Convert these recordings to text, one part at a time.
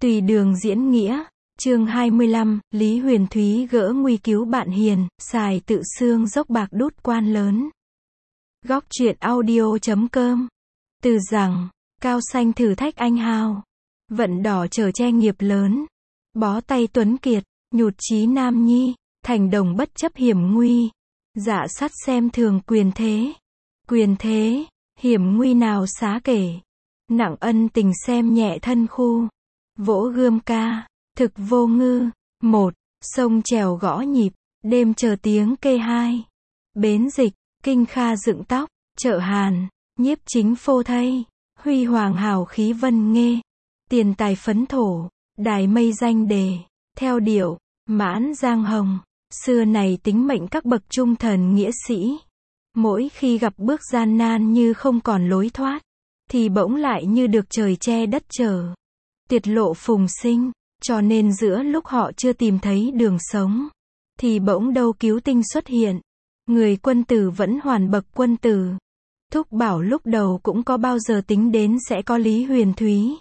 Tùy đường diễn nghĩa, chương 25, Lý Huyền Thúy gỡ nguy cứu bạn hiền, xài tự xương dốc bạc đút quan lớn. Góc truyện audio.com. Từ rằng, cao xanh thử thách anh hào. Vận đỏ chở che nghiệp lớn. Bó tay tuấn kiệt, nhụt chí nam nhi, thành đồng bất chấp hiểm nguy. Dạ sắt xem thường quyền thế. Quyền thế, hiểm nguy nào xá kể. Nặng ân tình xem nhẹ thân khu. Vỗ gươm ca, thực vô ngư. Một, sông trèo gõ nhịp, đêm chờ tiếng kê hai. Bến dịch, kinh kha dựng tóc, chợ Hàn, nhiếp chính phô thay. Huy hoàng hào khí vân nghê. Tiền tài phấn thổ, đài mây danh đề. Theo điệu, mãn giang hồng. Xưa này tính mệnh các bậc trung thần nghĩa sĩ. Mỗi khi gặp bước gian nan như không còn lối thoát, thì bỗng lại như được trời che đất chở. Tiệt lộ phùng sinh, cho nên giữa lúc họ chưa tìm thấy đường sống, thì bỗng đâu cứu tinh xuất hiện. Người quân tử vẫn hoàn bậc quân tử. Thúc Bảo lúc đầu cũng có bao giờ tính đến sẽ có Lý Huyền Thúy.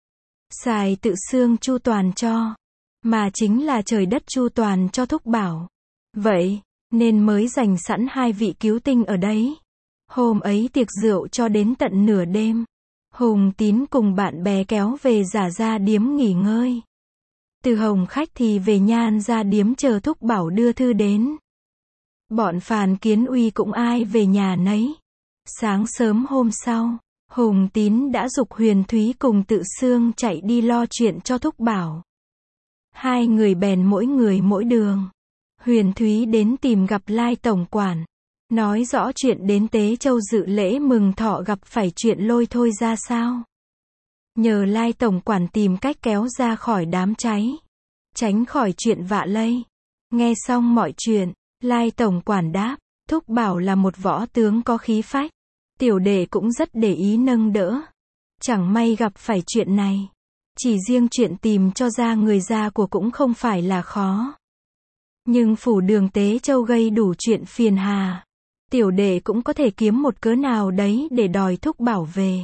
Xài tự xương chu toàn cho, mà chính là trời đất chu toàn cho Thúc Bảo. Vậy, nên mới dành sẵn hai vị cứu tinh ở đấy. Hôm ấy tiệc rượu cho đến tận nửa đêm. Hùng Tín cùng bạn bè kéo về Giả Gia Điếm nghỉ ngơi. Từ Hồng Khách thì về Nhan Gia Điếm chờ Thúc Bảo đưa thư đến. Bọn Phàn Kiến Uy cũng ai về nhà nấy. Sáng sớm hôm sau, Hùng Tín đã giục Huyền Thúy cùng Tự Xương chạy đi lo chuyện cho Thúc Bảo. Hai người bèn mỗi người mỗi đường. Huyền Thúy đến tìm gặp Lai Tổng Quản, nói rõ chuyện đến Tế Châu dự lễ mừng thọ gặp phải chuyện lôi thôi ra sao. Nhờ Lai Tổng Quản tìm cách kéo ra khỏi đám cháy, tránh khỏi chuyện vạ lây. Nghe xong mọi chuyện, Lai Tổng Quản đáp, Thúc Bảo là một võ tướng có khí phách. Tiểu đệ cũng rất để ý nâng đỡ. Chẳng may gặp phải chuyện này. Chỉ riêng chuyện tìm cho ra người ra của cũng không phải là khó. Nhưng phủ đường Tế Châu gây đủ chuyện phiền hà. Tiểu đệ cũng có thể kiếm một cớ nào đấy để đòi Thúc Bảo về.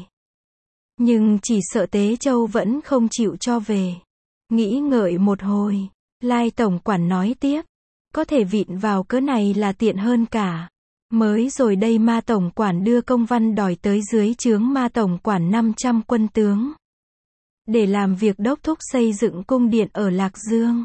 Nhưng chỉ sợ Tế Châu vẫn không chịu cho về. Nghĩ ngợi một hồi, Lai Tổng Quản nói tiếp. Có thể vịn vào cớ này là tiện hơn cả. Mới rồi đây Ma Tổng Quản đưa công văn đòi tới dưới trướng Ma Tổng Quản 500 quân tướng. Để làm việc đốc thúc xây dựng cung điện ở Lạc Dương.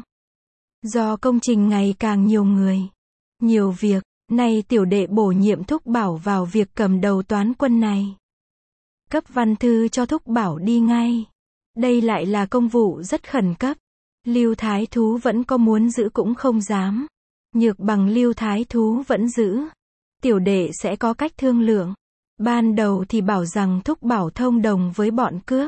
Do công trình ngày càng nhiều người, nhiều việc, nay tiểu đệ bổ nhiệm Thúc Bảo vào việc cầm đầu toán quân này. Cấp văn thư cho Thúc Bảo đi ngay. Đây lại là công vụ rất khẩn cấp. Lưu Thái Thú vẫn có muốn giữ cũng không dám. Nhược bằng Lưu Thái Thú vẫn giữ. Tiểu đệ sẽ có cách thương lượng. Ban đầu thì bảo rằng Thúc Bảo thông đồng với bọn cướp,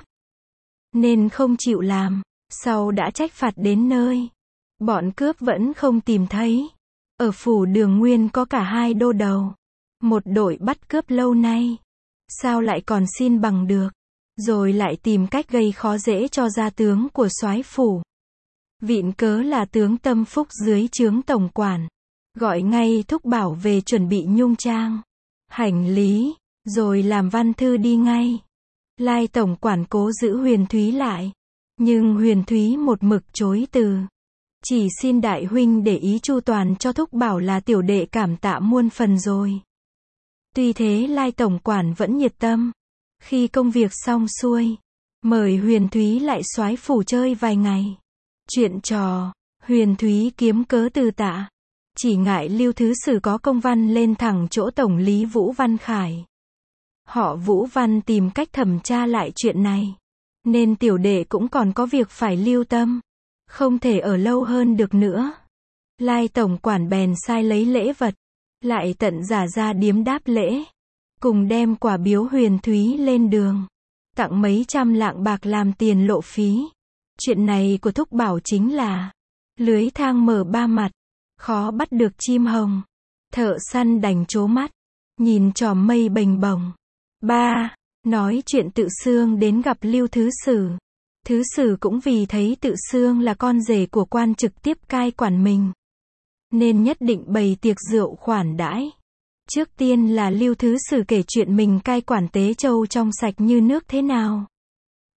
nên không chịu làm. Sau đã trách phạt đến nơi, bọn cướp vẫn không tìm thấy. Ở phủ Đường Nguyên có cả hai đô đầu. Một đội bắt cướp lâu nay. Sao lại còn xin bằng được. Rồi lại tìm cách gây khó dễ cho gia tướng của soái phủ. Vịn cớ là tướng Tâm Phúc dưới trướng Tổng Quản. Gọi ngay Thúc Bảo về chuẩn bị nhung trang, hành lý, rồi làm văn thư đi ngay. Lai Tổng Quản cố giữ Huyền Thúy lại. Nhưng Huyền Thúy một mực chối từ. Chỉ xin đại huynh để ý chu toàn cho Thúc Bảo là tiểu đệ cảm tạ muôn phần rồi. Tuy thế Lai Tổng Quản vẫn nhiệt tâm. Khi công việc xong xuôi, mời Huyền Thúy lại soái phủ chơi vài ngày. Chuyện trò, Huyền Thúy kiếm cớ từ tạ. Chỉ ngại Lưu Thứ Sử có công văn lên thẳng chỗ Tổng lý Vũ Văn Khải. Họ Vũ Văn tìm cách thẩm tra lại chuyện này. Nên tiểu đệ cũng còn có việc phải lưu tâm. Không thể ở lâu hơn được nữa. Lai Tổng Quản bèn sai lấy lễ vật. Lại tận Giả Gia Điếm đáp lễ. Cùng đem quả biếu Huyền Thúy lên đường. Tặng mấy trăm lạng bạc làm tiền lộ phí. Chuyện này của Thúc Bảo chính là lưới thang mở ba mặt. Khó bắt được chim hồng. Thợ săn đành trố mắt. Nhìn tròm mây bềnh bồng. Ba, nói chuyện Tự Xương đến gặp Lưu Thứ Sử. Thứ Sử cũng vì thấy Tự Xương là con rể của quan trực tiếp cai quản mình, nên nhất định bày tiệc rượu khoản đãi. Trước tiên là Lưu Thứ Sử kể chuyện mình cai quản Tế Châu trong sạch như nước thế nào.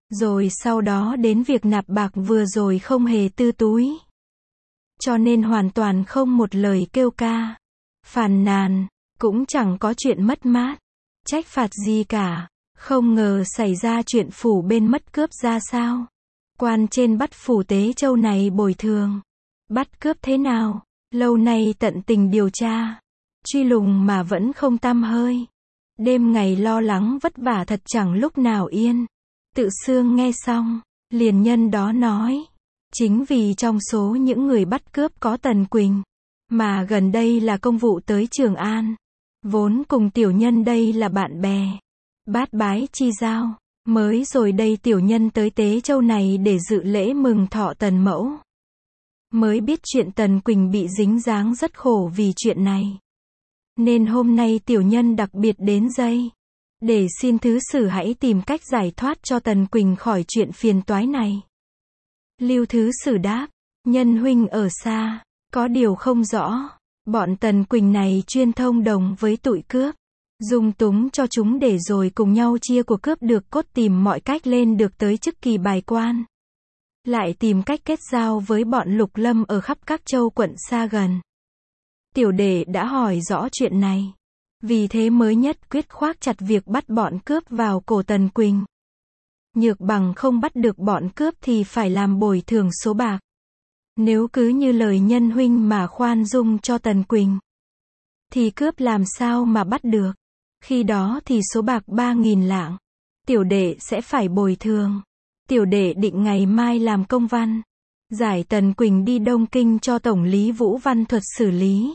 Rồi sau đó đến việc nạp bạc vừa rồi không hề tư túi. Cho nên hoàn toàn không một lời kêu ca, phàn nàn, cũng chẳng có chuyện mất mát, trách phạt gì cả. Không ngờ xảy ra chuyện phủ bên mất cướp ra sao. Quan trên bắt phủ Tế Châu này bồi thường. Bắt cướp thế nào? Lâu nay tận tình điều tra, truy lùng mà vẫn không tăm hơi. Đêm ngày lo lắng vất vả thật chẳng lúc nào yên. Tự Xương nghe xong, liền nhân đó nói. Chính vì trong số những người bắt cướp có Tần Quỳnh, mà gần đây là công vụ tới Trường An. Vốn cùng tiểu nhân đây là bạn bè. Bát bái chi giao. Mới rồi đây tiểu nhân tới Tế Châu này để dự lễ mừng thọ Tần Mẫu. Mới biết chuyện Tần Quỳnh bị dính dáng rất khổ vì chuyện này. Nên hôm nay tiểu nhân đặc biệt đến đây, để xin thứ sử hãy tìm cách giải thoát cho Tần Quỳnh khỏi chuyện phiền toái này. Lưu thứ sử đáp, nhân huynh ở xa, có điều không rõ. Bọn Tần Quỳnh này chuyên thông đồng với tụi cướp, dung túng cho chúng để rồi cùng nhau chia của cướp được cốt, tìm mọi cách lên được tới chức kỳ bài quan. Lại tìm cách kết giao với bọn Lục Lâm ở khắp các châu quận xa gần. Tiểu đệ đã hỏi rõ chuyện này, vì thế mới nhất quyết khoác chặt việc bắt bọn cướp vào cổ Tần Quỳnh. Nhược bằng không bắt được bọn cướp thì phải làm bồi thường số bạc. Nếu cứ như lời nhân huynh mà khoan dung cho Tần Quỳnh, thì cướp làm sao mà bắt được. Khi đó thì số bạc 3.000 lạng, tiểu đệ sẽ phải bồi thường. Tiểu đệ định ngày mai làm công văn, giải Tần Quỳnh đi Đông Kinh cho Tổng lý Vũ Văn Thuật xử lý.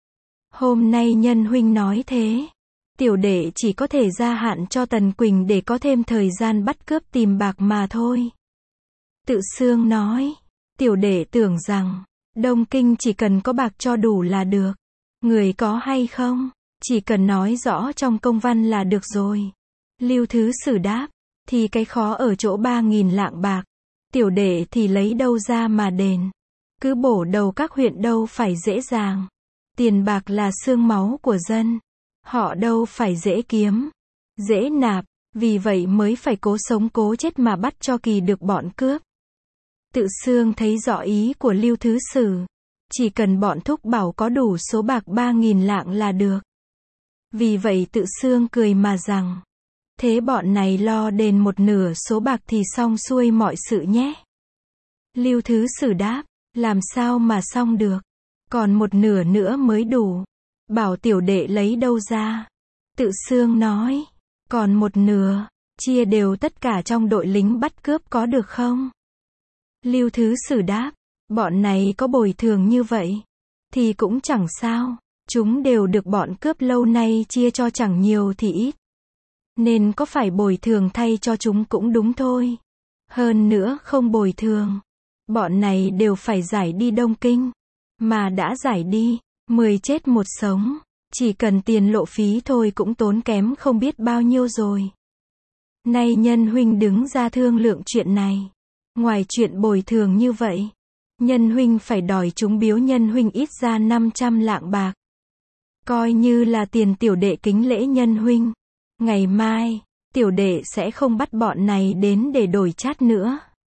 Hôm nay nhân huynh nói thế, tiểu đệ chỉ có thể gia hạn cho Tần Quỳnh để có thêm thời gian bắt cướp tìm bạc mà thôi. Tự Xương nói, tiểu đệ tưởng rằng, Đông Kinh chỉ cần có bạc cho đủ là được. Người có hay không, chỉ cần nói rõ trong công văn là được rồi. Lưu thứ sử đáp, thì cái khó ở chỗ 3.000 lạng bạc. Tiểu đệ thì lấy đâu ra mà đền. Cứ bổ đầu các huyện đâu phải dễ dàng. Tiền bạc là xương máu của dân. Họ đâu phải dễ kiếm, dễ nạp. Vì vậy mới phải cố sống cố chết mà bắt cho kỳ được bọn cướp. Tự Xương thấy rõ ý của Lưu thứ sử. Chỉ cần bọn thúc bảo có đủ số bạc 3.000 lạng là được. Vì vậy Tự Xương cười mà rằng, thế bọn này lo đền một nửa số bạc thì xong xuôi mọi sự nhé. Lưu thứ sử đáp, làm sao mà xong được, còn một nửa nữa mới đủ. Bảo tiểu đệ lấy đâu ra. Tự Xương nói, còn một nửa, chia đều tất cả trong đội lính bắt cướp có được không? Lưu thứ sử đáp, bọn này có bồi thường như vậy, thì cũng chẳng sao. Chúng đều được bọn cướp lâu nay chia cho chẳng nhiều thì ít. Nên có phải bồi thường thay cho chúng cũng đúng thôi. Hơn nữa không bồi thường, bọn này đều phải giải đi Đông Kinh. Mà đã giải đi, 10 chết 1 sống. Chỉ cần tiền lộ phí thôi cũng tốn kém không biết bao nhiêu rồi. Nay nhân huynh đứng ra thương lượng chuyện này. Ngoài chuyện bồi thường như vậy, nhân huynh phải đòi chúng biếu nhân huynh ít ra 500 lạng bạc. Coi như là tiền tiểu đệ kính lễ nhân huynh. Ngày mai, tiểu đệ sẽ không bắt bọn này đến để đổi chát nữa.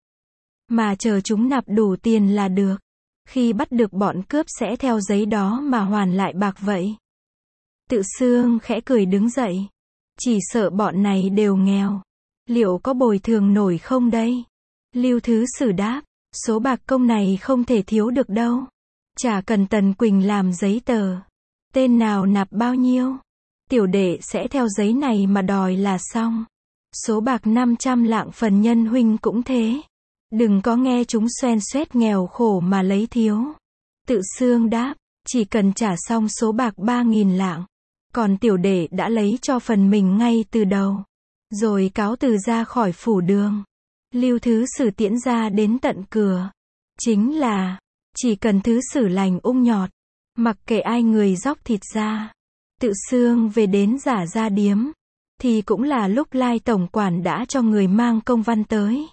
Mà chờ chúng nạp đủ tiền là được. Khi bắt được bọn cướp sẽ theo giấy đó mà hoàn lại bạc vậy. Tự Xương khẽ cười đứng dậy. Chỉ sợ bọn này đều nghèo. Liệu có bồi thường nổi không đây? Lưu thứ sử đáp, số bạc công này không thể thiếu được đâu. Chả cần Tần Quỳnh làm giấy tờ. Tên nào nạp bao nhiêu, tiểu đệ sẽ theo giấy này mà đòi là xong. Số bạc 500 lạng phần nhân huynh cũng thế. Đừng có nghe chúng xoen xoét nghèo khổ mà lấy thiếu. Tự Xương đáp, chỉ cần trả xong số bạc 3.000 lạng. Còn tiểu đệ đã lấy cho phần mình ngay từ đầu. Rồi cáo từ ra khỏi phủ đường. Lưu thứ sử tiễn ra đến tận cửa. Chính là, chỉ cần thứ sử lành ung nhọt. Mặc kệ ai người dóc thịt ra. Tự Xương về đến Giả Gia Điếm. Thì cũng là lúc Lai tổng quản đã cho người mang công văn tới.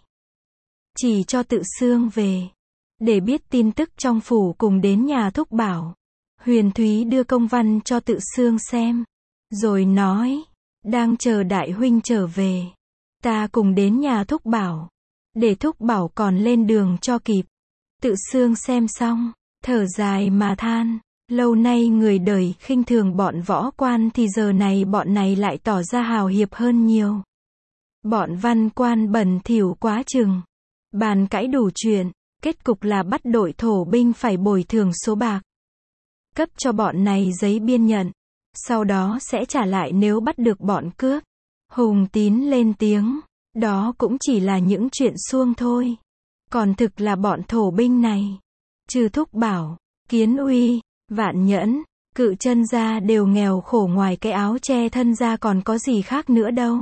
Chỉ cho Tự Xương về. Để biết tin tức trong phủ cùng đến nhà thúc bảo. Huyền Thúy đưa công văn cho Tự Xương xem. Rồi nói, đang chờ đại huynh trở về. Ta cùng đến nhà Thúc Bảo. Để Thúc Bảo còn lên đường cho kịp. Tự Xương xem xong, thở dài mà than. Lâu nay người đời khinh thường bọn võ quan thì giờ này bọn này lại tỏ ra hào hiệp hơn nhiều. Bọn văn quan bẩn thỉu quá chừng. Bàn cãi đủ chuyện, kết cục là bắt đội thổ binh phải bồi thường số bạc. Cấp cho bọn này giấy biên nhận. Sau đó sẽ trả lại nếu bắt được bọn cướp. Hùng Tín lên tiếng. Đó cũng chỉ là những chuyện suông thôi. Còn thực là bọn thổ binh này. Trừ Thúc Bảo, Kiến Uy, Vạn Nhẫn, Cự Chân ra đều nghèo khổ ngoài cái áo che thân ra còn có gì khác nữa đâu.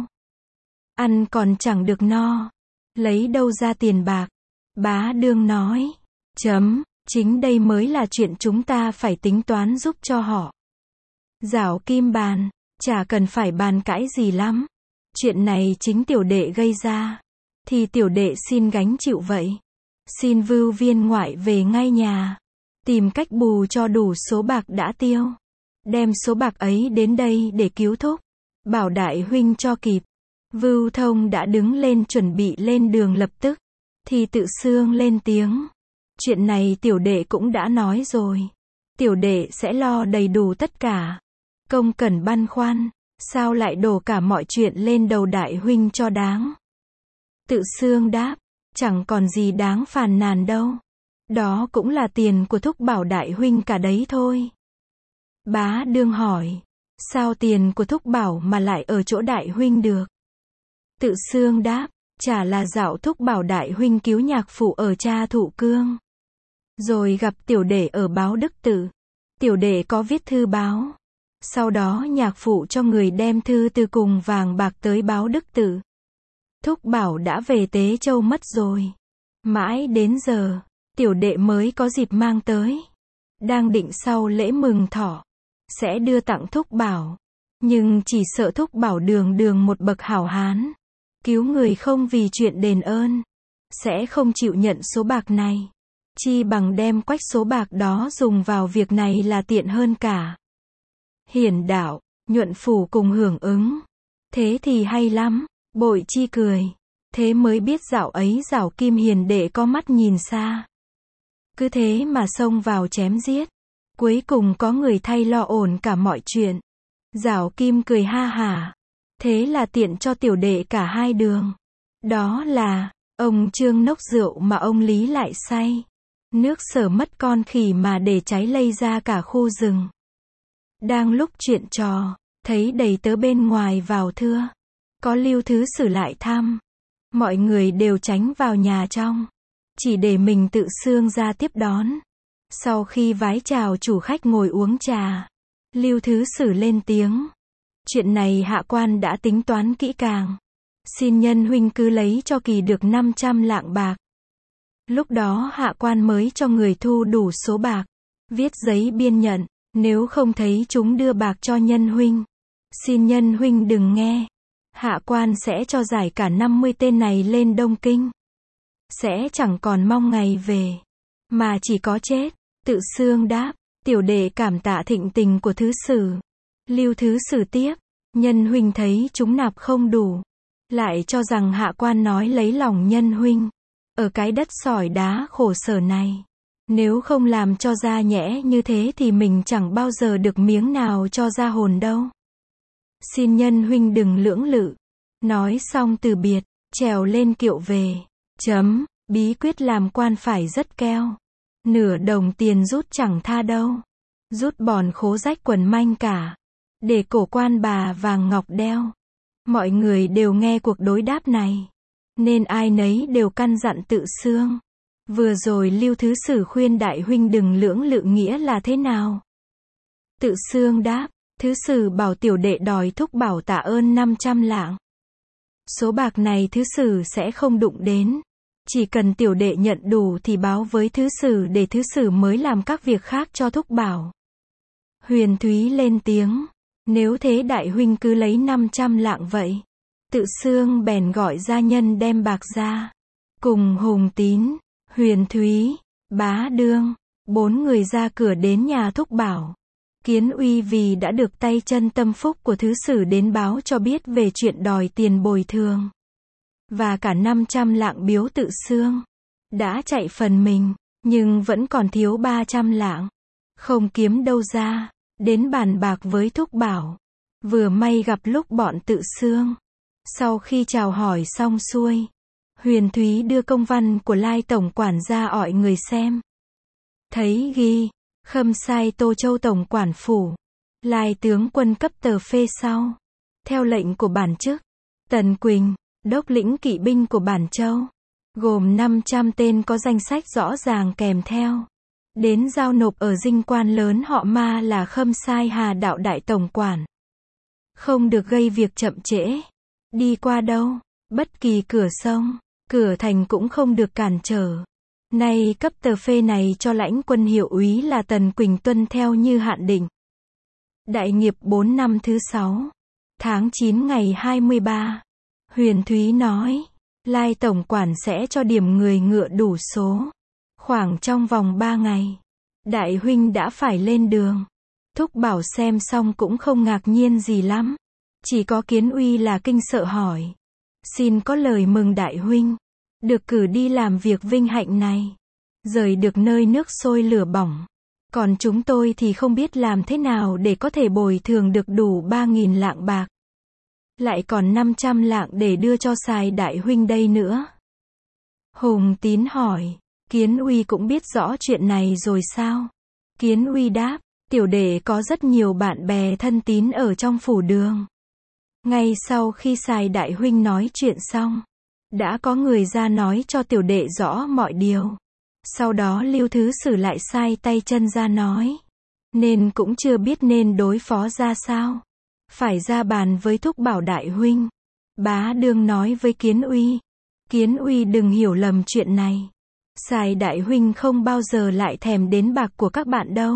Ăn còn chẳng được no. Lấy đâu ra tiền bạc. Bá Đương nói. Chính đây mới là chuyện chúng ta phải tính toán giúp cho họ. Giảo Kim bàn. Chả cần phải bàn cãi gì lắm. Chuyện này chính tiểu đệ gây ra. Thì tiểu đệ xin gánh chịu vậy. Xin Vưu Viên ngoại về ngay nhà. Tìm cách bù cho đủ số bạc đã tiêu. Đem số bạc ấy đến đây để cứu Thúc Bảo đại huynh cho kịp. Vưu Thông đã đứng lên chuẩn bị lên đường lập tức. Thì Tự Xương lên tiếng. Chuyện này tiểu đệ cũng đã nói rồi. Tiểu đệ sẽ lo đầy đủ tất cả. Công cần băn khoăn. Sao lại đổ cả mọi chuyện lên đầu đại huynh cho đáng? Tự Xương đáp. Chẳng còn gì đáng phàn nàn đâu. Đó cũng là tiền của Thúc Bảo đại huynh cả đấy thôi. Bá Đương hỏi. Sao tiền của Thúc Bảo mà lại ở chỗ đại huynh được? Tự Xương đáp. Chả là dạo Thúc Bảo đại huynh cứu nhạc phụ ở Cha Thụ Cương. Rồi gặp tiểu đệ ở Báo Đức Tự. Tiểu đệ có viết thư báo. Sau đó nhạc phụ cho người đem thư từ cùng vàng bạc tới Báo Đức Tự. Thúc Bảo đã về Tế Châu mất rồi. Mãi đến giờ, tiểu đệ mới có dịp mang tới. Đang định sau lễ mừng thọ, sẽ đưa tặng Thúc Bảo. Nhưng chỉ sợ Thúc Bảo đường một bậc hảo hán. Cứu người không vì chuyện đền ơn. Sẽ không chịu nhận số bạc này. Chi bằng đem quách số bạc đó dùng vào việc này là tiện hơn cả. Hiển Đạo, Nhuận Phủ cùng hưởng ứng. Thế thì hay lắm. Bội Chi cười. Thế mới biết dạo ấy Giảo Kim hiền đệ có mắt nhìn xa. Cứ thế mà xông vào chém giết. Cuối cùng có người thay lo ổn cả mọi chuyện. Giảo Kim cười ha hả. Thế là tiện cho tiểu đệ cả hai đường. Đó là, ông Trương nốc rượu mà ông Lý lại say. Nước Sở mất con khỉ mà để cháy lây ra cả khu rừng. Đang lúc chuyện trò, thấy đầy tớ bên ngoài vào thưa. Có Lưu Thứ Sử lại thăm. Mọi người đều tránh vào nhà trong. Chỉ để mình Tự Xương ra tiếp đón. Sau khi vái chào chủ khách ngồi uống trà, Lưu Thứ Sử lên tiếng. Chuyện này hạ quan đã tính toán kỹ càng. Xin nhân huynh cứ lấy cho kỳ được 500 lạng bạc. Lúc đó hạ quan mới cho người thu đủ số bạc. Viết giấy biên nhận. Nếu không thấy chúng đưa bạc cho nhân huynh, xin nhân huynh đừng nghe. Hạ quan sẽ cho giải cả 50 tên này lên Đông Kinh. Sẽ chẳng còn mong ngày về, mà chỉ có chết. Tự Xương đáp. Tiểu đệ cảm tạ thịnh tình của Thứ Sử. Lưu Thứ Sử tiếp. Nhân huynh thấy chúng nạp không đủ. Lại cho rằng hạ quan nói lấy lòng nhân huynh. Ở cái đất sỏi đá khổ sở này. Nếu không làm cho ra nhẽ như thế thì mình chẳng bao giờ được miếng nào cho ra hồn đâu. Xin nhân huynh đừng lưỡng lự. Nói xong từ biệt, trèo lên kiệu về. Bí quyết làm quan phải rất keo. Nửa đồng tiền rút chẳng tha đâu. Rút bòn khố rách quần manh cả. Để cổ quan bà vàng ngọc đeo. Mọi người đều nghe cuộc đối đáp này. Nên ai nấy đều căn dặn Tự Xương. Vừa rồi Lưu Thứ Sử khuyên đại huynh đừng lưỡng lự nghĩa là thế nào? Tự Xương đáp. Thứ Sử bảo tiểu đệ đòi Thúc Bảo tạ ơn 500 lạng. Số bạc này Thứ Sử sẽ không đụng đến. Chỉ cần tiểu đệ nhận đủ thì báo với Thứ Sử để Thứ Sử mới làm các việc khác cho Thúc Bảo. Huyền Thúy lên tiếng. Nếu thế đại huynh cứ lấy 500 lạng vậy. Tự Xương bèn gọi gia nhân đem bạc ra. Cùng Hùng Tín, Huyền Thúy, Bá Đương, 4 người ra cửa đến nhà Thúc Bảo. Kiến Uy vì đã được tay chân tâm phúc của Thứ Sử đến báo cho biết về chuyện đòi tiền bồi thường. và cả 500 lạng biếu Tự Xương. Đã chạy phần mình, nhưng vẫn còn thiếu 300 lạng. Không kiếm đâu ra, đến bàn bạc với Thúc Bảo. Vừa may gặp lúc bọn Tự Xương. Sau khi chào hỏi xong xuôi, Huyền Thúy đưa công văn của Lai tổng quản ra ọi người xem. Thấy ghi, khâm sai Tô Châu tổng quản phủ. Lai tướng quân cấp tờ phê sau. Theo lệnh của bản chức, Tần Quỳnh, đốc lĩnh kỵ binh của Bản Châu, gồm 500 tên có danh sách rõ ràng kèm theo. Đến giao nộp ở dinh quan lớn họ Ma là khâm sai Hà Đạo đại tổng quản. Không được gây việc chậm trễ. Đi qua đâu, bất kỳ cửa sông, cửa thành cũng không được cản trở. Nay cấp tờ phê này cho lãnh quân hiệu úy là Tần Quỳnh tuân theo như hạn định. Đại nghiệp 4 năm thứ 6, tháng 9 ngày 23, Huyền Thúy nói, Lai tổng quản sẽ cho điểm người ngựa đủ số. Khoảng trong vòng 3 ngày, đại huynh đã phải lên đường. Thúc Bảo xem xong cũng không ngạc nhiên gì lắm. Chỉ có Kiến Uy là kinh sợ hỏi. Xin có lời mừng đại huynh. Được cử đi làm việc vinh hạnh này. Rời được nơi nước sôi lửa bỏng. Còn chúng tôi thì không biết làm thế nào để có thể bồi thường được đủ 3.000 lạng bạc. Lại còn 500 lạng để đưa cho Sài đại huynh đây nữa. Hùng Tín hỏi. Kiến Uy cũng biết rõ chuyện này rồi sao? Kiến Uy đáp. Tiểu đệ có rất nhiều bạn bè thân tín ở trong phủ đường. Ngay sau khi Sài đại huynh nói chuyện xong, đã có người ra nói cho tiểu đệ rõ mọi điều. Sau đó Lưu Thứ Sử lại sai tay chân ra nói. Nên cũng chưa biết nên đối phó ra sao. Phải ra bàn với Thúc Bảo đại huynh. Bá Đương nói với Kiến Uy. Kiến Uy đừng hiểu lầm chuyện này. Sài đại huynh không bao giờ lại thèm đến bạc của các bạn đâu.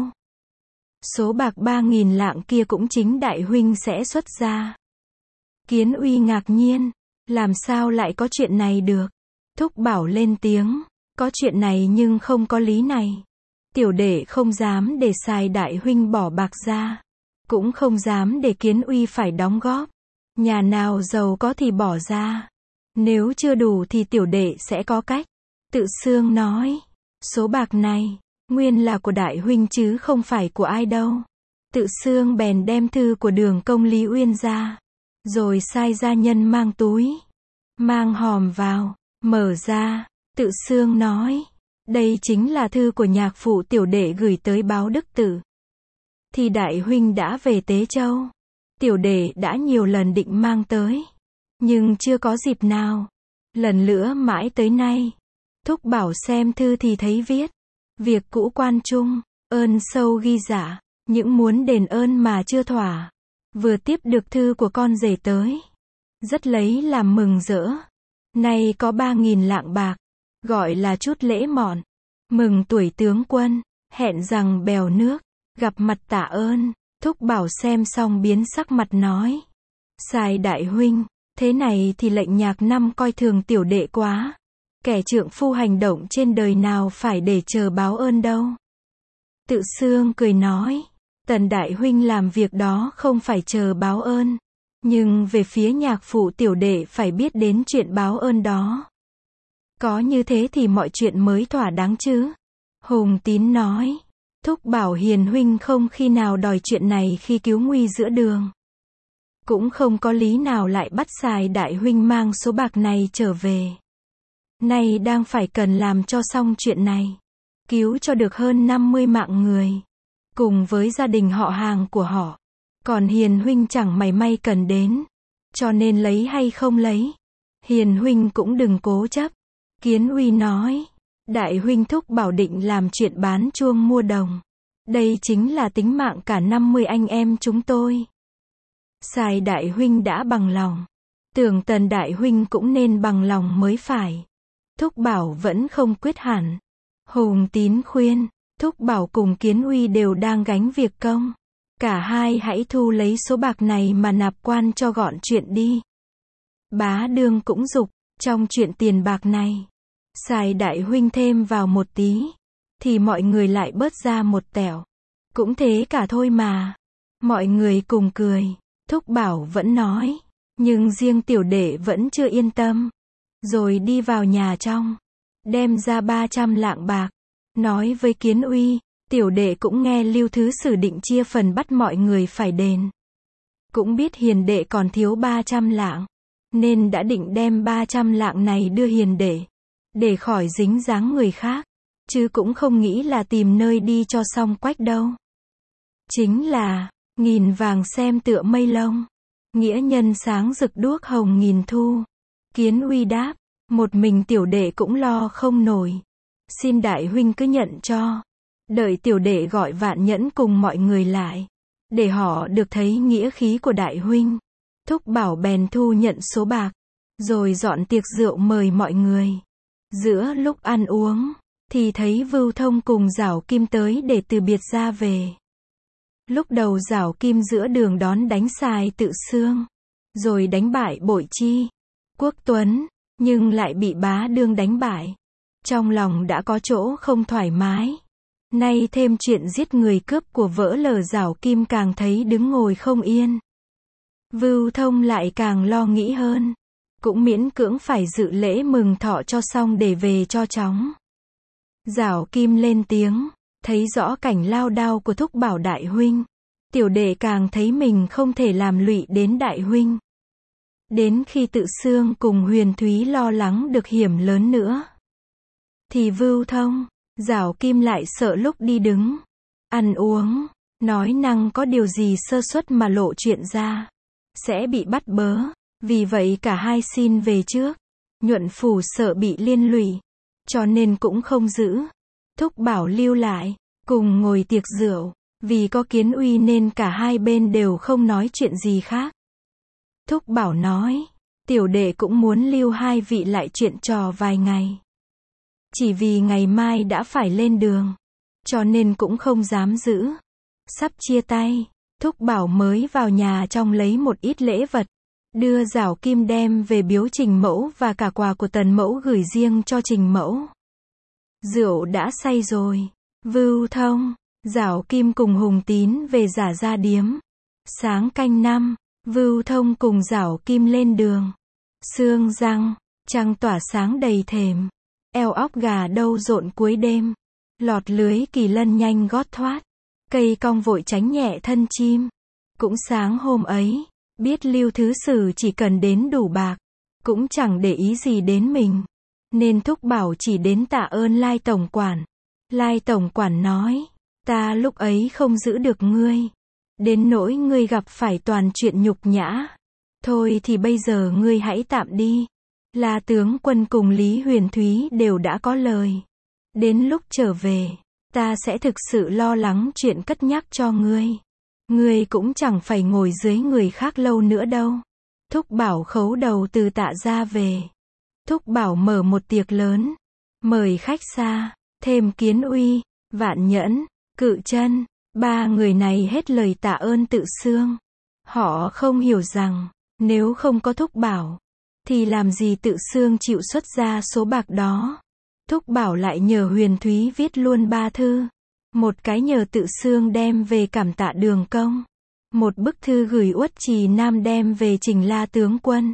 Số bạc 3.000 lạng kia cũng chính đại huynh sẽ xuất ra. Kiến Uy ngạc nhiên. Làm sao lại có chuyện này được? Thúc Bảo lên tiếng. Có chuyện này nhưng không có lý này. Tiểu đệ không dám để Sài đại huynh bỏ bạc ra. Cũng không dám để Kiến Uy phải đóng góp. Nhà nào giàu có thì bỏ ra. Nếu chưa đủ thì tiểu đệ sẽ có cách. Tự Xương nói. Số bạc này, nguyên là của đại huynh chứ không phải của ai đâu. Tự Xương bèn đem thư của Đường công Lý Uyên ra. Rồi sai gia nhân mang túi. Mang hòm vào. Mở ra. Tự Xương nói. Đây chính là thư của nhạc phụ tiểu đệ gửi tới báo Đức Tử. Thì đại huynh đã về Tế Châu. Tiểu đệ đã nhiều lần định mang tới. Nhưng chưa có dịp nào. Lần nữa mãi tới nay. Thúc Bảo xem thư thì thấy viết. Việc cũ quan trung. Ơn sâu ghi dạ. Những muốn đền ơn mà chưa thỏa. Vừa tiếp được thư của con rể tới. Rất lấy làm mừng rỡ. Nay có 3.000 lạng bạc. Gọi là chút lễ mọn. Mừng tuổi tướng quân. Hẹn rằng bèo nước. Gặp mặt tạ ơn. Thúc Bảo xem xong biến sắc mặt nói. Sài đại huynh. Thế này thì lệnh nhạc năm coi thường tiểu đệ quá. Kẻ trượng phu hành động trên đời nào phải để chờ báo ơn đâu. Tự Xương cười nói. Tần đại huynh làm việc đó không phải chờ báo ơn. Nhưng về phía nhạc phụ tiểu đệ phải biết đến chuyện báo ơn đó. Có như thế thì mọi chuyện mới thỏa đáng chứ. Hùng Tín nói. Thúc Bảo hiền huynh không khi nào đòi chuyện này khi cứu nguy giữa đường. Cũng không có lý nào lại bắt Sài đại huynh mang số bạc này trở về. Nay đang phải cần làm cho xong chuyện này. Cứu cho được hơn 50 mạng người. Cùng với gia đình họ hàng của họ. Còn hiền huynh chẳng mảy may cần đến. Cho nên lấy hay không lấy. Hiền huynh cũng đừng cố chấp. Kiến Uy nói. Đại huynh Thúc Bảo định làm chuyện bán chuông mua đồng. Đây chính là tính mạng cả 50 anh em chúng tôi. Sài đại huynh đã bằng lòng. Tưởng Tần đại huynh cũng nên bằng lòng mới phải. Thúc Bảo vẫn không quyết hẳn. Hùng Tín khuyên. Thúc Bảo cùng Kiến Uy đều đang gánh việc công. Cả hai hãy thu lấy số bạc này mà nạp quan cho gọn chuyện đi. Bá Đương cũng giục. Trong chuyện tiền bạc này. Sài đại huynh thêm vào một tí. Thì mọi người lại bớt ra một tẻo. Cũng thế cả thôi mà. Mọi người cùng cười. Thúc Bảo vẫn nói. Nhưng riêng tiểu đệ vẫn chưa yên tâm. rồi đi vào nhà trong, đem ra 300 lạng bạc, nói với Kiến Uy, tiểu đệ cũng nghe Lưu Thứ Sử định chia phần bắt mọi người phải đền. Cũng biết hiền đệ còn thiếu 300 lạng, nên đã định đem 300 lạng này đưa hiền đệ, để khỏi dính dáng người khác, chứ cũng không nghĩ là tìm nơi đi cho xong quách đâu. Chính là, nghìn vàng xem tựa mây lông, nghĩa nhân sáng rực đuốc hồng nghìn thu. Kiến Uy đáp, một mình tiểu đệ cũng lo không nổi. Xin đại huynh cứ nhận cho. Đợi tiểu đệ gọi Vạn Nhẫn cùng mọi người lại, để họ được thấy nghĩa khí của đại huynh. Thúc Bảo bèn thu nhận số bạc, rồi dọn tiệc rượu mời mọi người. Giữa lúc ăn uống, thì thấy Vưu Thông cùng Giảo Kim tới để từ biệt ra về. Lúc đầu Giảo Kim giữa đường đón đánh Sài Tự Xương, rồi đánh bại Bội Chi, Quốc Tuấn, nhưng lại bị Bá Đương đánh bại. Trong lòng đã có chỗ không thoải mái. Nay thêm chuyện giết người cướp của vỡ lở, Giảo Kim càng thấy đứng ngồi không yên. Vưu Thông lại càng lo nghĩ hơn, cũng miễn cưỡng phải dự lễ mừng thọ cho xong để về cho chóng. Giảo Kim lên tiếng, thấy rõ cảnh lao đao của Thúc Bảo đại huynh, tiểu đệ càng thấy mình không thể làm lụy đến đại huynh. Đến khi Tự Xương cùng Huyền Thúy lo lắng được hiểm lớn nữa, thì Vưu Thông, Giảo Kim lại sợ lúc đi đứng, ăn uống, nói năng có điều gì sơ suất mà lộ chuyện ra, sẽ bị bắt bớ. Vì vậy cả hai xin về trước. Nhuận Phủ sợ bị liên lụy, cho nên cũng không giữ. Thúc Bảo lưu lại, cùng ngồi tiệc rượu. Vì có Kiến Uy nên cả hai bên đều không nói chuyện gì khác. Thúc Bảo nói, tiểu đệ cũng muốn lưu hai vị lại chuyện trò vài ngày. Chỉ vì ngày mai đã phải lên đường, cho nên cũng không dám giữ. Sắp chia tay, Thúc Bảo mới vào nhà trong lấy một ít lễ vật, đưa Giảo Kim đem về biếu Trình Mẫu và cả quà của Tần Mẫu gửi riêng cho Trình Mẫu. Rượu đã say rồi, Vưu Thông, Giảo Kim cùng Hùng Tín về Giả Gia Điếm. Sáng canh 5, Vưu Thông cùng Giảo Kim lên đường. Sương răng, trăng tỏa sáng đầy thềm. Eo óc gà đâu rộn cuối đêm. Lọt lưới kỳ lân nhanh gót thoát. Cây cong vội tránh nhẹ thân chim. Cũng sáng hôm ấy, biết Lưu Thứ Sử chỉ cần đến đủ bạc, cũng chẳng để ý gì đến mình, nên Thúc Bảo chỉ đến tạ ơn Lai Tổng Quản. Lai Tổng Quản nói, ta lúc ấy không giữ được ngươi, đến nỗi ngươi gặp phải toàn chuyện nhục nhã. Thôi thì bây giờ ngươi hãy tạm đi. La tướng quân cùng Lý Huyền Thúy đều đã có lời. Đến lúc trở về, ta sẽ thực sự lo lắng chuyện cất nhắc cho ngươi. Ngươi cũng chẳng phải ngồi dưới người khác lâu nữa đâu. Thúc Bảo khấu đầu từ Tạ ra về. Thúc Bảo mở một tiệc lớn, mời khách xa, thêm Kiến Uy, Vạn Nhẫn, Cự Chân. Ba người này hết lời tạ ơn Tự Xương. Họ không hiểu rằng, nếu không có Thúc Bảo, thì làm gì Tự Xương chịu xuất ra số bạc đó. Thúc Bảo lại nhờ Huyền Thúy viết luôn 3 thư. Một cái nhờ Tự Xương đem về cảm tạ Đường Công. Một bức thư gửi Uất Trì Nam đem về trình La tướng quân.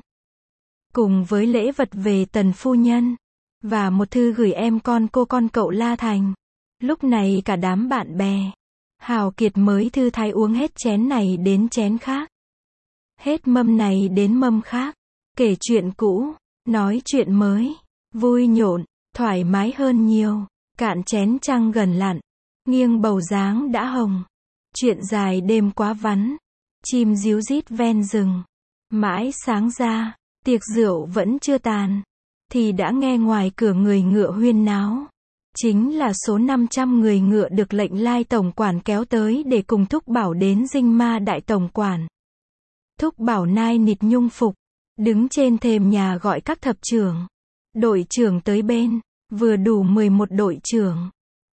Cùng với lễ vật về Tần phu nhân. Và một thư gửi em con cô con cậu La Thành. Lúc này cả đám bạn bè, hào kiệt mới thư thái uống hết chén này đến chén khác. Hết mâm này đến mâm khác. Kể chuyện cũ, nói chuyện mới. Vui nhộn, thoải mái hơn nhiều. Cạn chén trăng gần lặn. Nghiêng bầu dáng đã hồng. Chuyện dài đêm quá vắn. Chim ríu rít ven rừng. Mãi sáng ra, tiệc rượu vẫn chưa tàn, thì đã nghe ngoài cửa người ngựa huyên náo. Chính là số 500 người ngựa được lệnh Lai Tổng Quản kéo tới để cùng Thúc Bảo đến Dinh Ma Đại Tổng Quản. Thúc Bảo nai nịt nhung phục, đứng trên thềm nhà gọi các thập trưởng, đội trưởng tới bên, vừa đủ 11 đội trưởng,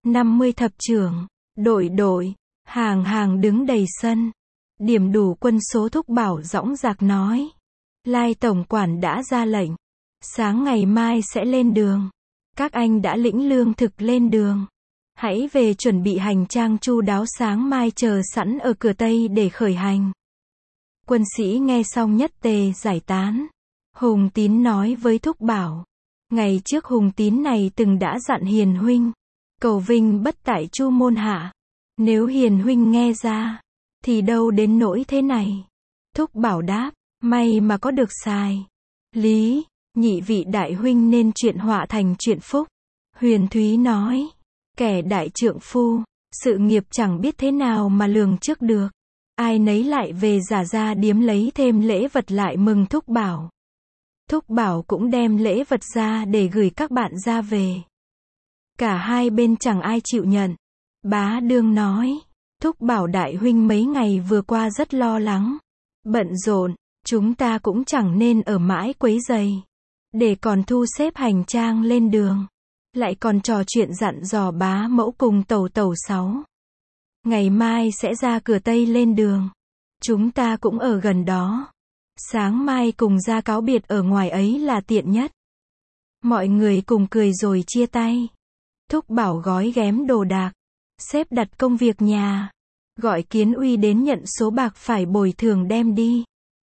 50 thập trưởng, đội, hàng hàng đứng đầy sân. Điểm đủ quân số. Thúc Bảo dõng dạc nói, Lai Tổng Quản đã ra lệnh, sáng ngày mai sẽ lên đường. Các anh đã lĩnh lương thực lên đường. Hãy về chuẩn bị hành trang chu đáo, sáng mai chờ sẵn ở cửa Tây để khởi hành. Quân sĩ nghe xong nhất tề giải tán. Hùng Tín nói với Thúc Bảo, Ngày trước Hùng Tín này từng đã dặn Hiền huynh, cầu vinh bất tại Chu môn hạ. Nếu Hiền huynh nghe ra, thì đâu đến nỗi thế này. Thúc Bảo đáp, may mà có được xài. Lý, nhị vị đại huynh nên chuyện họa thành chuyện phúc. Huyền Thúy nói, kẻ đại trượng phu, sự nghiệp chẳng biết thế nào mà lường trước được. Ai nấy lại về giả ra điếm lấy thêm lễ vật lại mừng Thúc Bảo. Thúc Bảo cũng đem lễ vật ra để gửi các bạn ra về. Cả hai bên chẳng ai chịu nhận. Bá Đương nói, Thúc Bảo đại huynh mấy ngày vừa qua rất lo lắng, bận rộn, chúng ta cũng chẳng nên ở mãi quấy rầy. Để còn thu xếp hành trang lên đường. Lại còn trò chuyện dặn dò bá mẫu cùng tẩu tẩu sáu. Ngày mai sẽ ra cửa Tây lên đường. Chúng ta cũng ở gần đó. Sáng mai cùng ra cáo biệt ở ngoài ấy là tiện nhất. Mọi người cùng cười rồi chia tay. Thúc Bảo gói ghém đồ đạc, xếp đặt công việc nhà, gọi Kiến Uy đến nhận số bạc phải bồi thường đem đi.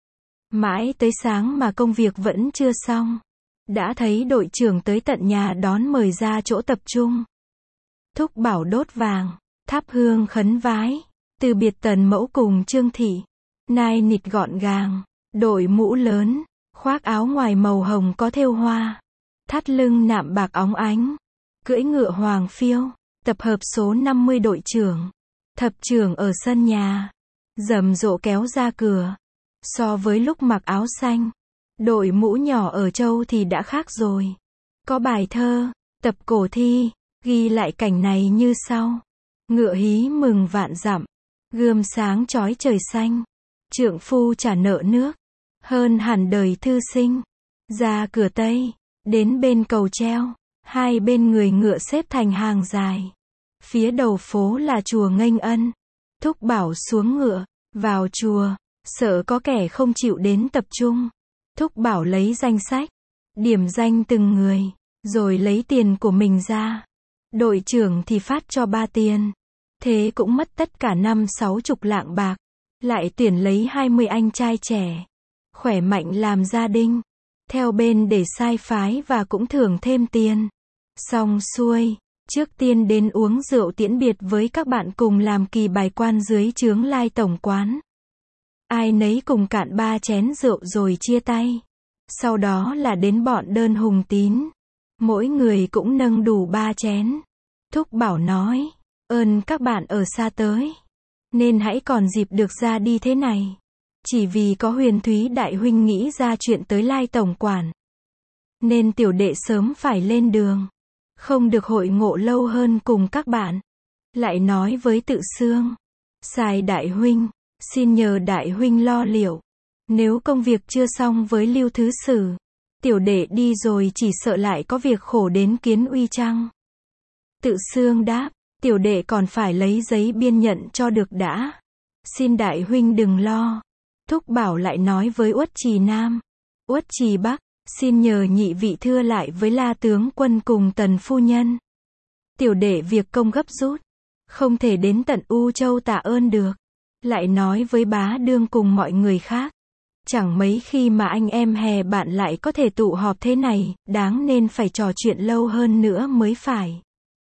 Mãi tới sáng mà công việc vẫn chưa xong. Đã thấy đội trưởng tới tận nhà đón mời ra chỗ tập trung. Thúc Bảo đốt vàng, thắp hương khấn vái, từ biệt Tần mẫu cùng Trương thị. Nai nịt gọn gàng, đội mũ lớn, khoác áo ngoài màu hồng có thêu hoa, thắt lưng nạm bạc óng ánh, cưỡi ngựa hoàng phiêu, tập hợp số 50 đội trưởng. Thập trưởng ở sân nhà, rầm rộ kéo ra cửa. So với lúc mặc áo xanh, đội mũ nhỏ ở Châu thì đã khác rồi. Có bài thơ, tập cổ thi, ghi lại cảnh này như sau. Ngựa hí mừng vạn dặm, gươm sáng chói trời xanh. Trượng phu trả nợ nước, hơn hẳn đời thư sinh. Ra cửa Tây, đến bên cầu treo, hai bên người ngựa xếp thành hàng dài. Phía đầu phố là chùa Nghênh Ân. Thúc Bảo xuống ngựa, vào chùa, sợ có kẻ không chịu đến tập trung. Thúc Bảo lấy danh sách, điểm danh từng người, rồi lấy tiền của mình ra. Đội trưởng thì phát cho 3 tiền. Thế cũng mất tất cả 50-60 lạng bạc. Lại tuyển lấy 20 anh trai trẻ, khỏe mạnh làm gia đình, theo bên để sai phái và cũng thưởng thêm tiền. Xong xuôi, trước tiên đến uống rượu tiễn biệt với các bạn cùng làm kỳ bài quan dưới chướng Lai tổng quán. Ai nấy cùng cạn 3 chén rượu rồi chia tay. Sau đó là đến bọn đơn Hùng Tín. Mỗi người cũng nâng đủ 3 chén. Thúc Bảo nói, ơn các bạn ở xa tới, nên hãy còn dịp được ra đi thế này. Chỉ vì có Huyền Thúy đại huynh nghĩ ra chuyện tới Lai tổng quản, nên tiểu đệ sớm phải lên đường, không được hội ngộ lâu hơn cùng các bạn. Lại nói với Tự Xương, Sài đại huynh, xin nhờ đại huynh lo liệu. Nếu công việc chưa xong với Lưu Thứ Sử, tiểu đệ đi rồi chỉ sợ lại có việc khổ đến Kiến Uy chăng? Tự Xương đáp, tiểu đệ còn phải lấy giấy biên nhận cho được đã. Xin đại huynh đừng lo. Thúc Bảo lại nói với Uất Trì Nam, Uất Trì Bắc, xin nhờ nhị vị thưa lại với La tướng quân cùng Tần phu nhân. Tiểu đệ việc công gấp rút, không thể đến tận U Châu tạ ơn được. Lại nói với Bá Đương cùng mọi người khác, chẳng mấy khi mà anh em hè bạn lại có thể tụ họp thế này, đáng nên phải trò chuyện lâu hơn nữa mới phải.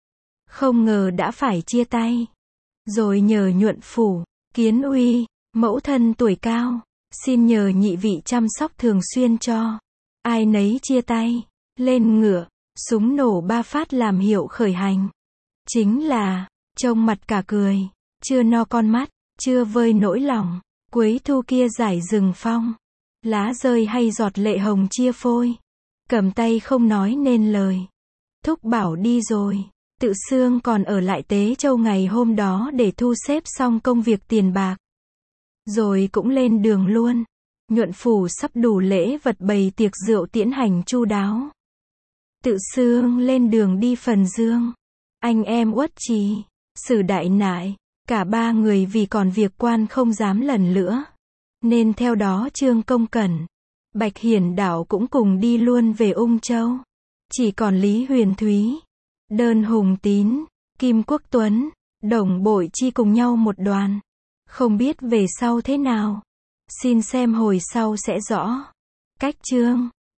Không ngờ đã phải chia tay. Rồi nhờ Nhuận Phủ, Kiến Uy, mẫu thân tuổi cao, xin nhờ nhị vị chăm sóc thường xuyên cho. Ai nấy chia tay, lên ngựa, súng nổ 3 phát làm hiệu khởi hành. Chính là, trông mặt cả cười, chưa no con mắt, chưa vơi nỗi lòng. Cuối thu kia giải rừng phong, lá rơi hay giọt lệ hồng chia phôi. Cầm tay không nói nên lời. Thúc Bảo đi rồi. Tự Xương còn ở lại Tế Châu ngày hôm đó để thu xếp xong công việc tiền bạc. Rồi cũng lên đường luôn. Nhuận Phủ sắp đủ lễ vật bày tiệc rượu tiễn hành chu đáo. Tự Xương lên đường đi Phần Dương. Anh em Uất Trì, Sử Đại Nại, cả 3 người vì còn việc quan không dám lần nữa, nên theo đó Trương Công Cẩn, Bạch Hiển Đảo cũng cùng đi luôn về Ung Châu. Chỉ còn Lý Huyền Thúy, Đơn Hùng Tín, Kim Quốc Tuấn, Đồng Bội Chi cùng nhau một đoàn. Không biết về sau thế nào. Xin xem hồi sau sẽ rõ. Cách chương